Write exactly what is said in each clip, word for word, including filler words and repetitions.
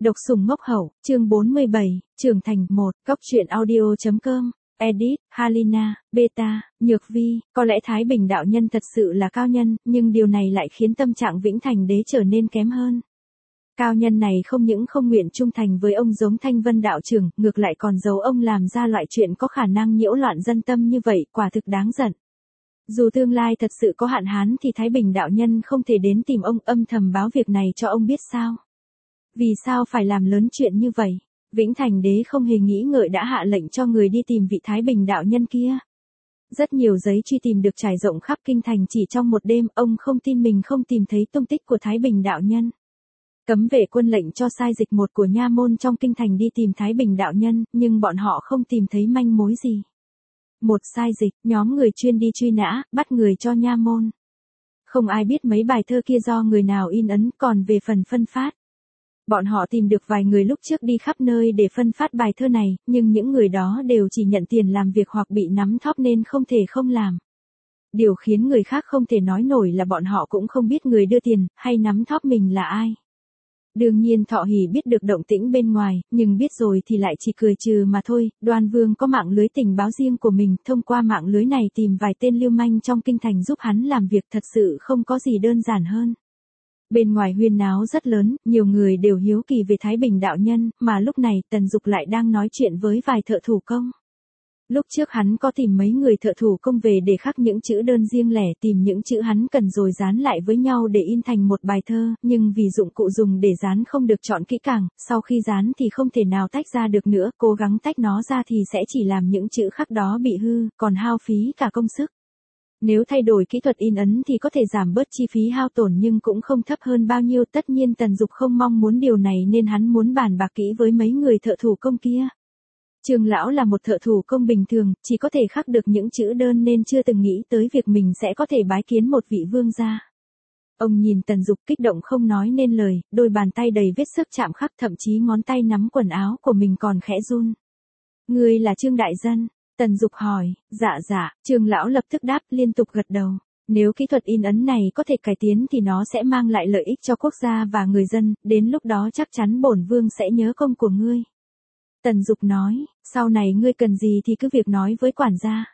Độc sủng ngốc hậu, chương bốn mươi bảy, trưởng thành một, Cóc truyện audio chấm com, edit, Halina, Beta, Nhược Vi, có lẽ Thái Bình đạo nhân thật sự là cao nhân, nhưng điều này lại khiến tâm trạng Vĩnh Thành Đế trở nên kém hơn. Cao nhân này không những không nguyện trung thành với ông giống Thanh Vân đạo trưởng, ngược lại còn giấu ông làm ra loại chuyện có khả năng nhiễu loạn dân tâm như vậy, quả thực đáng giận. Dù tương lai thật sự có hạn hán thì Thái Bình đạo nhân không thể đến tìm ông âm thầm báo việc này cho ông biết sao. Vì sao phải làm lớn chuyện như vậy? Vĩnh Thành Đế không hề nghĩ ngợi đã hạ lệnh cho người đi tìm vị Thái Bình đạo nhân kia. Rất nhiều giấy truy tìm được trải rộng khắp kinh thành chỉ trong một đêm, ông không tin mình không tìm thấy tung tích của Thái Bình đạo nhân. Cấm vệ quân lệnh cho sai dịch một của nha môn trong kinh thành đi tìm Thái Bình đạo nhân, nhưng bọn họ không tìm thấy manh mối gì. Một sai dịch, nhóm người chuyên đi truy nã, bắt người cho nha môn. Không ai biết mấy bài thơ kia do người nào in ấn, còn về phần phân phát. Bọn họ tìm được vài người lúc trước đi khắp nơi để phân phát bài thơ này, nhưng những người đó đều chỉ nhận tiền làm việc hoặc bị nắm thóp nên không thể không làm. Điều khiến người khác không thể nói nổi là bọn họ cũng không biết người đưa tiền, hay nắm thóp mình là ai. Đương nhiên Thọ Hỷ biết được động tĩnh bên ngoài, nhưng biết rồi thì lại chỉ cười trừ mà thôi. Đoan Vương có mạng lưới tình báo riêng của mình, thông qua mạng lưới này tìm vài tên lưu manh trong kinh thành giúp hắn làm việc, thật sự không có gì đơn giản hơn. Bên ngoài huyên náo rất lớn, nhiều người đều hiếu kỳ về Thái Bình đạo nhân, mà lúc này Tần Dục lại đang nói chuyện với vài thợ thủ công. Lúc trước hắn có tìm mấy người thợ thủ công về để khắc những chữ đơn riêng lẻ, tìm những chữ hắn cần rồi dán lại với nhau để in thành một bài thơ, nhưng vì dụng cụ dùng để dán không được chọn kỹ càng, sau khi dán thì không thể nào tách ra được nữa, cố gắng tách nó ra thì sẽ chỉ làm những chữ khắc đó bị hư, còn hao phí cả công sức. Nếu thay đổi kỹ thuật in ấn thì có thể giảm bớt chi phí hao tổn nhưng cũng không thấp hơn bao nhiêu. Tất nhiên Tần Dục không mong muốn điều này nên hắn muốn bàn bạc kỹ với mấy người thợ thủ công kia. Trường lão là một thợ thủ công bình thường, chỉ có thể khắc được những chữ đơn nên chưa từng nghĩ tới việc mình sẽ có thể bái kiến một vị vương gia. Ông nhìn Tần Dục kích động không nói nên lời, đôi bàn tay đầy vết xước chạm khắc, thậm chí ngón tay nắm quần áo của mình còn khẽ run. Ngươi là Trương Đại Dân? Tần Dục hỏi. Dạ dạ, Trương lão lập tức đáp, liên tục gật đầu. Nếu kỹ thuật in ấn này có thể cải tiến thì nó sẽ mang lại lợi ích cho quốc gia và người dân, đến lúc đó chắc chắn bổn vương sẽ nhớ công của ngươi. Tần Dục nói, sau này ngươi cần gì thì cứ việc nói với quản gia.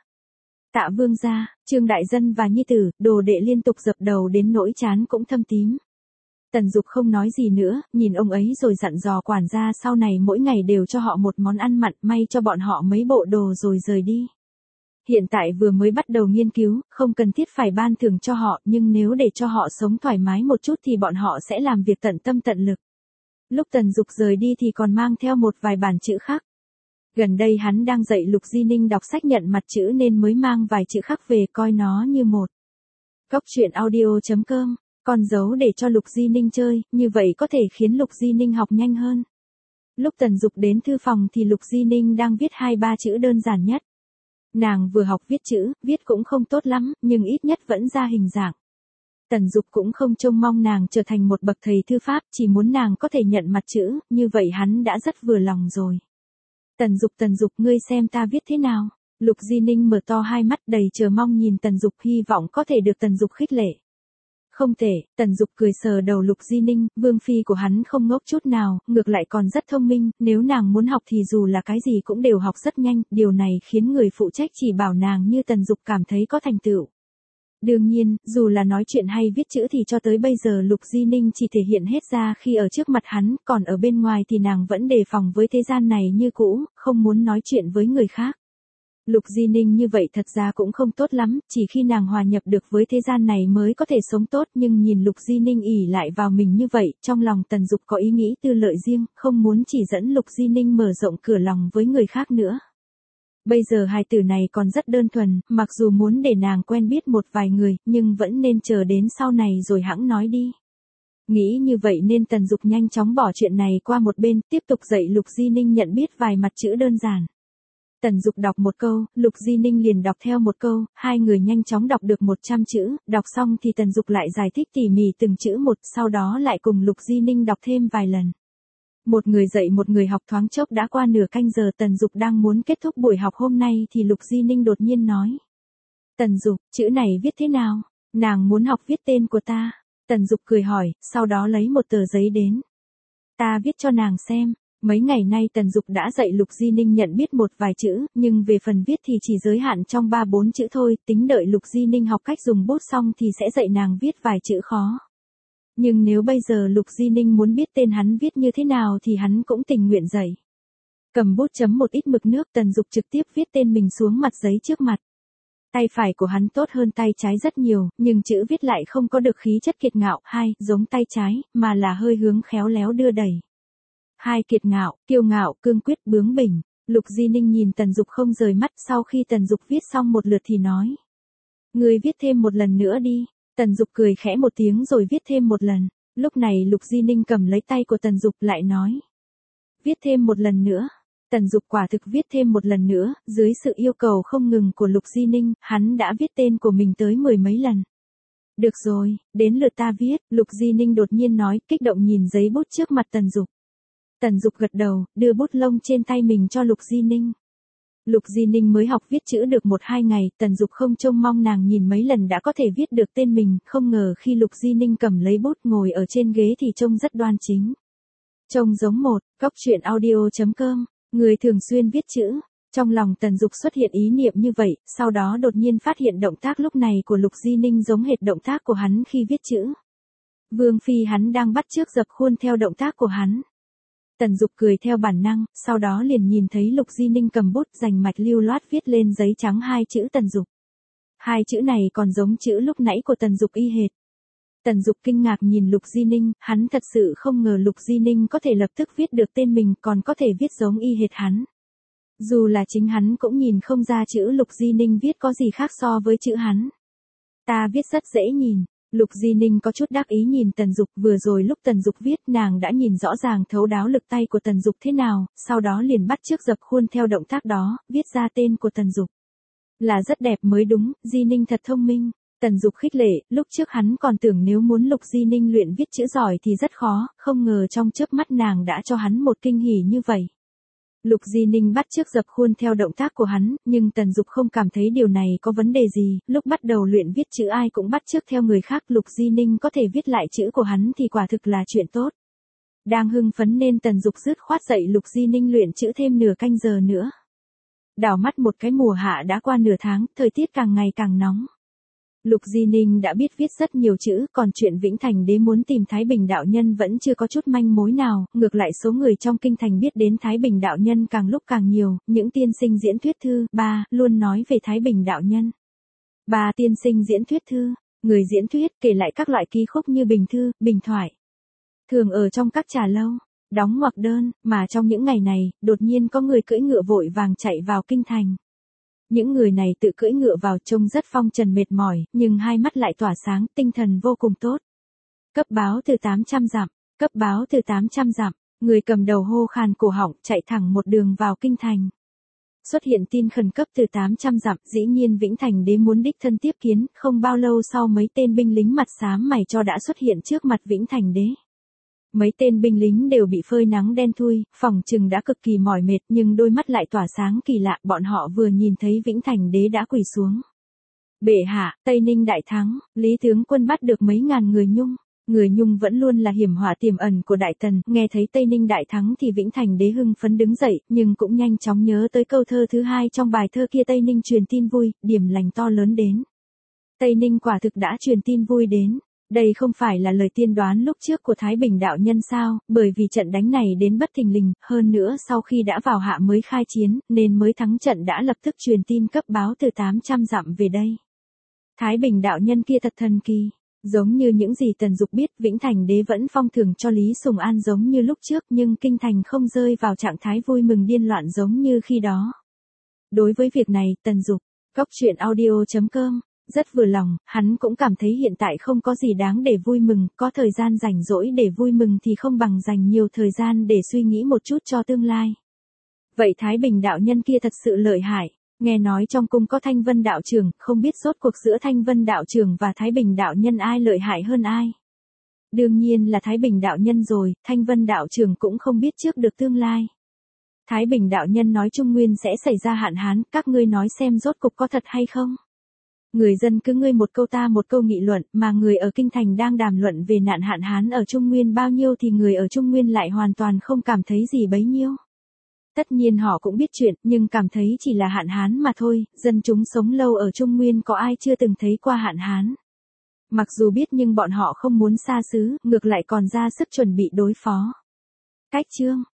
Tạ vương gia. Trương Đại Dân và nhi tử, đồ đệ liên tục dập đầu đến nỗi trán cũng thâm tím. Tần Dục không nói gì nữa, nhìn ông ấy rồi dặn dò quản gia sau này mỗi ngày đều cho họ một món ăn mặn, may cho bọn họ mấy bộ đồ rồi rời đi. Hiện tại vừa mới bắt đầu nghiên cứu, không cần thiết phải ban thưởng cho họ, nhưng nếu để cho họ sống thoải mái một chút thì bọn họ sẽ làm việc tận tâm tận lực. Lúc Tần Dục rời đi thì còn mang theo một vài bản chữ khắc. Gần đây hắn đang dạy Lục Di Ninh đọc sách nhận mặt chữ nên mới mang vài chữ khắc về, coi nó như một. Cóc truyện audio chấm com, con dấu để cho Lục Di Ninh chơi, như vậy có thể khiến Lục Di Ninh học nhanh hơn. Lúc Tần Dục đến thư phòng thì Lục Di Ninh đang viết hai ba chữ đơn giản nhất. Nàng vừa học viết chữ, viết cũng không tốt lắm, nhưng ít nhất vẫn ra hình dạng. Tần Dục cũng không trông mong nàng trở thành một bậc thầy thư pháp, chỉ muốn nàng có thể nhận mặt chữ, như vậy hắn đã rất vừa lòng rồi. Tần Dục Tần Dục ngươi xem ta viết thế nào? Lục Di Ninh mở to hai mắt đầy chờ mong nhìn Tần Dục, hy vọng có thể được Tần Dục khích lệ. Không thể, Tần Dục cười sờ đầu Lục Di Ninh, vương phi của hắn không ngốc chút nào, ngược lại còn rất thông minh, nếu nàng muốn học thì dù là cái gì cũng đều học rất nhanh, điều này khiến người phụ trách chỉ bảo nàng như Tần Dục cảm thấy có thành tựu. Đương nhiên, dù là nói chuyện hay viết chữ thì cho tới bây giờ Lục Di Ninh chỉ thể hiện hết ra khi ở trước mặt hắn, còn ở bên ngoài thì nàng vẫn đề phòng với thế gian này như cũ, không muốn nói chuyện với người khác. Lục Di Ninh như vậy thật ra cũng không tốt lắm, chỉ khi nàng hòa nhập được với thế gian này mới có thể sống tốt, nhưng nhìn Lục Di Ninh ỷ lại vào mình như vậy, trong lòng Tần Dục có ý nghĩ tư lợi riêng, không muốn chỉ dẫn Lục Di Ninh mở rộng cửa lòng với người khác nữa. Bây giờ hài tử này còn rất đơn thuần, mặc dù muốn để nàng quen biết một vài người, nhưng vẫn nên chờ đến sau này rồi hẵng nói đi. Nghĩ như vậy nên Tần Dục nhanh chóng bỏ chuyện này qua một bên, tiếp tục dạy Lục Di Ninh nhận biết vài mặt chữ đơn giản. Tần Dục đọc một câu, Lục Di Ninh liền đọc theo một câu, hai người nhanh chóng đọc được một trăm chữ, đọc xong thì Tần Dục lại giải thích tỉ mỉ từng chữ một, sau đó lại cùng Lục Di Ninh đọc thêm vài lần. Một người dạy một người học, thoáng chốc đã qua nửa canh giờ. Tần Dục đang muốn kết thúc buổi học hôm nay thì Lục Di Ninh đột nhiên nói. Tần Dục, chữ này viết thế nào? Nàng muốn học viết tên của ta. Tần Dục cười hỏi, sau đó lấy một tờ giấy đến. Ta viết cho nàng xem. Mấy ngày nay Tần Dục đã dạy Lục Di Ninh nhận biết một vài chữ, nhưng về phần viết thì chỉ giới hạn trong ba bốn chữ thôi, tính đợi Lục Di Ninh học cách dùng bút xong thì sẽ dạy nàng viết vài chữ khó. Nhưng nếu bây giờ Lục Di Ninh muốn biết tên hắn viết như thế nào thì hắn cũng tình nguyện dạy. Cầm bút chấm một ít mực nước, Tần Dục trực tiếp viết tên mình xuống mặt giấy trước mặt. Tay phải của hắn tốt hơn tay trái rất nhiều, nhưng chữ viết lại không có được khí chất kiệt ngạo, hai, giống tay trái, mà là hơi hướng khéo léo đưa đẩy. Hai, kiệt ngạo, kiêu ngạo, cương quyết, bướng bỉnh. Lục Di Ninh nhìn Tần Dục không rời mắt, sau khi Tần Dục viết xong một lượt thì nói. Ngươi viết thêm một lần nữa đi. Tần Dục cười khẽ một tiếng rồi viết thêm một lần. Lúc này Lục Di Ninh cầm lấy tay của Tần Dục lại nói. Viết thêm một lần nữa. Tần Dục quả thực viết thêm một lần nữa, dưới sự yêu cầu không ngừng của Lục Di Ninh, hắn đã viết tên của mình tới mười mấy lần. Được rồi, đến lượt ta viết, Lục Di Ninh đột nhiên nói, kích động nhìn giấy bút trước mặt Tần Dục. Tần Dục gật đầu, đưa bút lông trên tay mình cho Lục Di Ninh. Lục Di Ninh mới học viết chữ được một hai ngày, Tần Dục không trông mong nàng nhìn mấy lần đã có thể viết được tên mình, không ngờ khi Lục Di Ninh cầm lấy bút ngồi ở trên ghế thì trông rất đoan chính. Trông giống một, cóc truyện audio chấm com, người thường xuyên viết chữ. Trong lòng Tần Dục xuất hiện ý niệm như vậy, sau đó đột nhiên phát hiện động tác lúc này của Lục Di Ninh giống hệt động tác của hắn khi viết chữ. Vương phi hắn đang bắt chước dập khuôn theo động tác của hắn. Tần Dục cười theo bản năng, sau đó liền nhìn thấy Lục Di Ninh cầm bút rành mạch lưu loát viết lên giấy trắng hai chữ Tần Dục. Hai chữ này còn giống chữ lúc nãy của Tần Dục y hệt. Tần Dục kinh ngạc nhìn Lục Di Ninh, hắn thật sự không ngờ Lục Di Ninh có thể lập tức viết được tên mình còn có thể viết giống y hệt hắn. Dù là chính hắn cũng nhìn không ra chữ Lục Di Ninh viết có gì khác so với chữ hắn. Ta viết rất dễ nhìn. Lục Di Ninh có chút đắc ý nhìn Tần Dục, vừa rồi lúc Tần Dục viết nàng đã nhìn rõ ràng thấu đáo lực tay của Tần Dục thế nào, sau đó liền bắt chước dập khuôn theo động tác đó, viết ra tên của Tần Dục. Là rất đẹp mới đúng, Di Ninh thật thông minh. Tần Dục khích lệ, lúc trước hắn còn tưởng nếu muốn Lục Di Ninh luyện viết chữ giỏi thì rất khó, không ngờ trong chớp mắt nàng đã cho hắn một kinh hỉ như vậy. Lục Di Ninh bắt chước dập khuôn theo động tác của hắn, nhưng Tần Dục không cảm thấy điều này có vấn đề gì, lúc bắt đầu luyện viết chữ ai cũng bắt chước theo người khác, Lục Di Ninh có thể viết lại chữ của hắn thì quả thực là chuyện tốt. Đang hưng phấn nên Tần Dục dứt khoát dạy Lục Di Ninh luyện chữ thêm nửa canh giờ nữa. Đảo mắt một cái mùa hạ đã qua nửa tháng, thời tiết càng ngày càng nóng. Lục Di Ninh đã biết viết rất nhiều chữ, còn chuyện Vĩnh Thành Đế muốn tìm Thái Bình đạo nhân vẫn chưa có chút manh mối nào, ngược lại số người trong kinh thành biết đến Thái Bình đạo nhân càng lúc càng nhiều, những tiên sinh diễn thuyết thư, ba, luôn nói về Thái Bình đạo nhân. Ba tiên sinh diễn thuyết thư, người diễn thuyết kể lại các loại ký khúc như bình thư, bình thoại. Thường ở trong các trà lâu, đóng ngoặc đơn, mà trong những ngày này, đột nhiên có người cưỡi ngựa vội vàng chạy vào kinh thành. Những người này tự cưỡi ngựa vào trông rất phong trần mệt mỏi, nhưng hai mắt lại tỏa sáng, tinh thần vô cùng tốt. Cấp báo từ tám trăm dặm, cấp báo từ tám trăm dặm, người cầm đầu hô khàn cổ họng chạy thẳng một đường vào kinh thành. Xuất hiện tin khẩn cấp từ tám trăm dặm, dĩ nhiên Vĩnh Thành Đế muốn đích thân tiếp kiến, không bao lâu sau mấy tên binh lính mặt xám mày cho đã xuất hiện trước mặt Vĩnh Thành Đế. Mấy tên binh lính đều bị phơi nắng đen thui, phỏng chừng đã cực kỳ mỏi mệt nhưng đôi mắt lại tỏa sáng kỳ lạ, bọn họ vừa nhìn thấy Vĩnh Thành Đế đã quỳ xuống. Bệ hạ, Tây Ninh đại thắng, Lý tướng quân bắt được mấy ngàn người Nhung. Người Nhung vẫn luôn là hiểm họa tiềm ẩn của Đại Tần, nghe thấy Tây Ninh đại thắng thì Vĩnh Thành Đế hưng phấn đứng dậy, nhưng cũng nhanh chóng nhớ tới câu thơ thứ hai trong bài thơ kia, Tây Ninh truyền tin vui, điểm lành to lớn đến. Tây Ninh quả thực đã truyền tin vui đến. Đây không phải là lời tiên đoán lúc trước của Thái Bình đạo nhân sao, bởi vì trận đánh này đến bất thình lình, hơn nữa sau khi đã vào hạ mới khai chiến, nên mới thắng trận đã lập tức truyền tin cấp báo từ tám trăm dặm về đây. Thái Bình đạo nhân kia thật thần kỳ, giống như những gì Tần Dục biết, Vĩnh Thành Đế vẫn phong thưởng cho Lý Sùng An giống như lúc trước, nhưng kinh thành không rơi vào trạng thái vui mừng điên loạn giống như khi đó. Đối với việc này, Tần Dục, cóc truyện audio chấm com, rất vừa lòng, hắn cũng cảm thấy hiện tại không có gì đáng để vui mừng, có thời gian rảnh rỗi để vui mừng thì không bằng dành nhiều thời gian để suy nghĩ một chút cho tương lai. Vậy Thái Bình đạo nhân kia thật sự lợi hại, nghe nói trong cung có Thanh Vân đạo trưởng, không biết rốt cuộc giữa Thanh Vân đạo trưởng và Thái Bình đạo nhân ai lợi hại hơn ai. Đương nhiên là Thái Bình đạo nhân rồi, Thanh Vân đạo trưởng cũng không biết trước được tương lai. Thái Bình đạo nhân nói Trung Nguyên sẽ xảy ra hạn hán, các ngươi nói xem rốt cục có thật hay không? Người dân cứ ngươi một câu ta một câu nghị luận, mà người ở Kinh Thành đang đàm luận về nạn hạn hán ở Trung Nguyên bao nhiêu thì người ở Trung Nguyên lại hoàn toàn không cảm thấy gì bấy nhiêu. Tất nhiên họ cũng biết chuyện, nhưng cảm thấy chỉ là hạn hán mà thôi, dân chúng sống lâu ở Trung Nguyên có ai chưa từng thấy qua hạn hán. Mặc dù biết nhưng bọn họ không muốn xa xứ, ngược lại còn ra sức chuẩn bị đối phó. Cách chương